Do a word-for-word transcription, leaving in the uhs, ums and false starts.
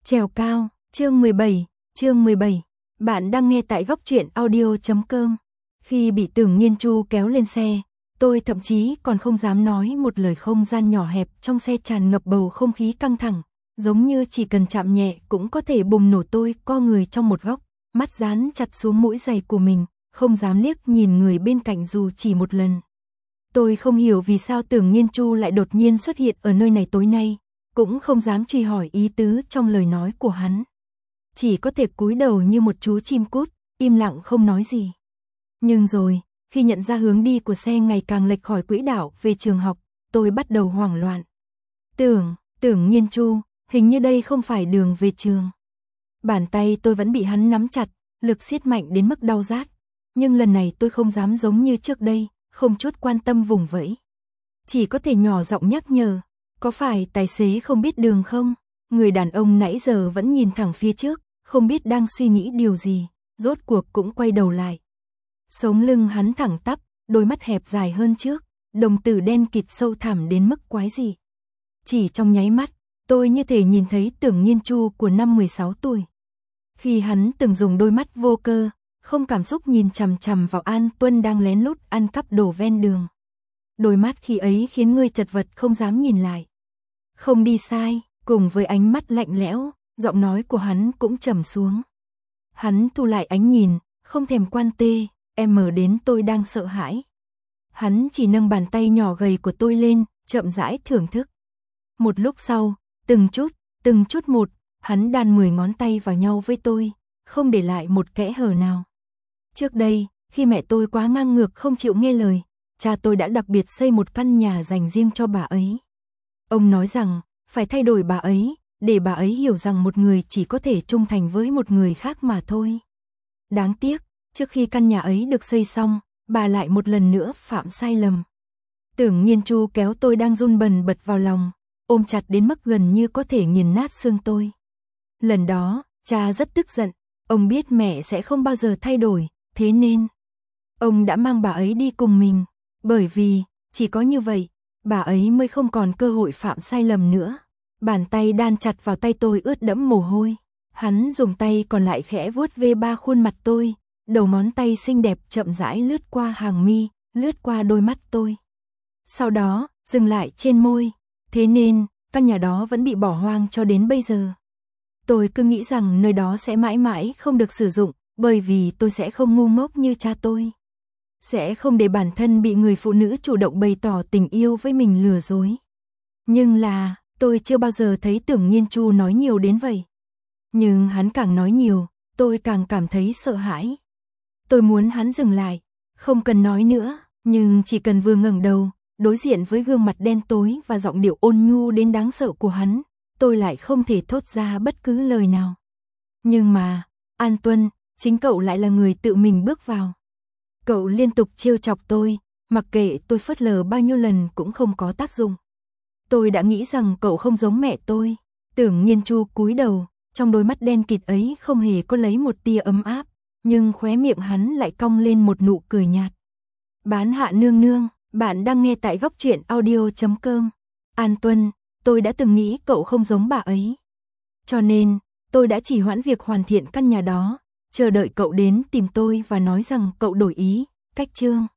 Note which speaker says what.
Speaker 1: Trèo cao, chương mười bảy, chương mười bảy. Bạn đang nghe tại góc truyện audio chấm com. Khi bị Tưởng Nhiên Chu kéo lên xe, tôi thậm chí còn không dám nói một lời. Không gian nhỏ hẹp trong xe tràn ngập bầu không khí căng thẳng, giống như chỉ cần chạm nhẹ cũng có thể bùng nổ. Tôi co người trong một góc, mắt dán chặt xuống mũi giày của mình, không dám liếc nhìn người bên cạnh dù chỉ một lần. Tôi không hiểu vì sao Tưởng Nhiên Chu lại đột nhiên xuất hiện ở nơi này tối nay, cũng không dám truy hỏi ý tứ trong lời nói của hắn. Chỉ có thể cúi đầu như một chú chim cút, im lặng không nói gì. Nhưng rồi, khi nhận ra hướng đi của xe ngày càng lệch khỏi quỹ đạo về trường học, tôi bắt đầu hoảng loạn. Tưởng, Tưởng Nhiên Chu, hình như đây không phải đường về trường. Bàn tay tôi vẫn bị hắn nắm chặt, lực siết mạnh đến mức đau rát. Nhưng lần này tôi không dám giống như trước đây, không chút quan tâm vùng vẫy. Chỉ có thể nhỏ giọng nhắc nhở, có phải tài xế không biết đường không? Người đàn ông nãy giờ vẫn nhìn thẳng phía trước, không biết đang suy nghĩ điều gì, rốt cuộc cũng quay đầu lại. Sống lưng hắn thẳng tắp, đôi mắt hẹp dài hơn trước, đồng tử đen kịt sâu thẳm đến mức quái dị. Chỉ trong nháy mắt, tôi như thể nhìn thấy Tưởng Nhiên Chu của năm mười sáu tuổi. Khi hắn từng dùng đôi mắt vô cơ, không cảm xúc nhìn chằm chằm vào An Tuân đang lén lút ăn cắp đồ ven đường. Đôi mắt khi ấy khiến người chật vật không dám nhìn lại. Không đi sai, cùng với ánh mắt lạnh lẽo, giọng nói của hắn cũng trầm xuống. Hắn thu lại ánh nhìn, không thèm quan tê, em mở đến tôi đang sợ hãi. Hắn chỉ nâng bàn tay nhỏ gầy của tôi lên, chậm rãi thưởng thức. Một lúc sau, từng chút, từng chút một, hắn đan mười ngón tay vào nhau với tôi, không để lại một kẽ hở nào. Trước đây, khi mẹ tôi quá ngang ngược không chịu nghe lời, cha tôi đã đặc biệt xây một căn nhà dành riêng cho bà ấy. Ông nói rằng, phải thay đổi bà ấy, để bà ấy hiểu rằng một người chỉ có thể trung thành với một người khác mà thôi. Đáng tiếc, trước khi căn nhà ấy được xây xong, bà lại một lần nữa phạm sai lầm. Tưởng Nhiên Chu kéo tôi đang run bần bật vào lòng, ôm chặt đến mức gần như có thể nghiền nát xương tôi. Lần đó, cha rất tức giận, ông biết mẹ sẽ không bao giờ thay đổi, thế nên ông đã mang bà ấy đi cùng mình, bởi vì chỉ có như vậy, bà ấy mới không còn cơ hội phạm sai lầm nữa. Bàn tay đan chặt vào tay tôi ướt đẫm mồ hôi, hắn dùng tay còn lại khẽ vuốt ve ba khuôn mặt tôi, đầu ngón tay xinh đẹp chậm rãi lướt qua hàng mi, lướt qua đôi mắt tôi. Sau đó, dừng lại trên môi, thế nên, căn nhà đó vẫn bị bỏ hoang cho đến bây giờ. Tôi cứ nghĩ rằng nơi đó sẽ mãi mãi không được sử dụng, bởi vì tôi sẽ không ngu ngốc như cha tôi. Sẽ không để bản thân bị người phụ nữ chủ động bày tỏ tình yêu với mình lừa dối. Nhưng là, tôi chưa bao giờ thấy Tưởng Nhiên Chu nói nhiều đến vậy. Nhưng hắn càng nói nhiều, tôi càng cảm thấy sợ hãi. Tôi muốn hắn dừng lại, không cần nói nữa, nhưng chỉ cần vừa ngẩng đầu, đối diện với gương mặt đen tối và giọng điệu ôn nhu đến đáng sợ của hắn, tôi lại không thể thốt ra bất cứ lời nào. Nhưng mà, An Tuân, chính cậu lại là người tự mình bước vào. Cậu liên tục trêu chọc tôi, mặc kệ tôi phớt lờ bao nhiêu lần cũng không có tác dụng. Tôi đã nghĩ rằng cậu không giống mẹ tôi. Tưởng Nhiên Chu cúi đầu, trong đôi mắt đen kịt ấy không hề có lấy một tia ấm áp, nhưng khóe miệng hắn lại cong lên một nụ cười nhạt. Bán hạ nương nương, bạn đang nghe tại góc truyện audio chấm com. An Tuân, tôi đã từng nghĩ cậu không giống bà ấy. Cho nên, tôi đã chỉ hoãn việc hoàn thiện căn nhà đó, chờ đợi cậu đến tìm tôi và nói rằng cậu đổi ý, cách chương.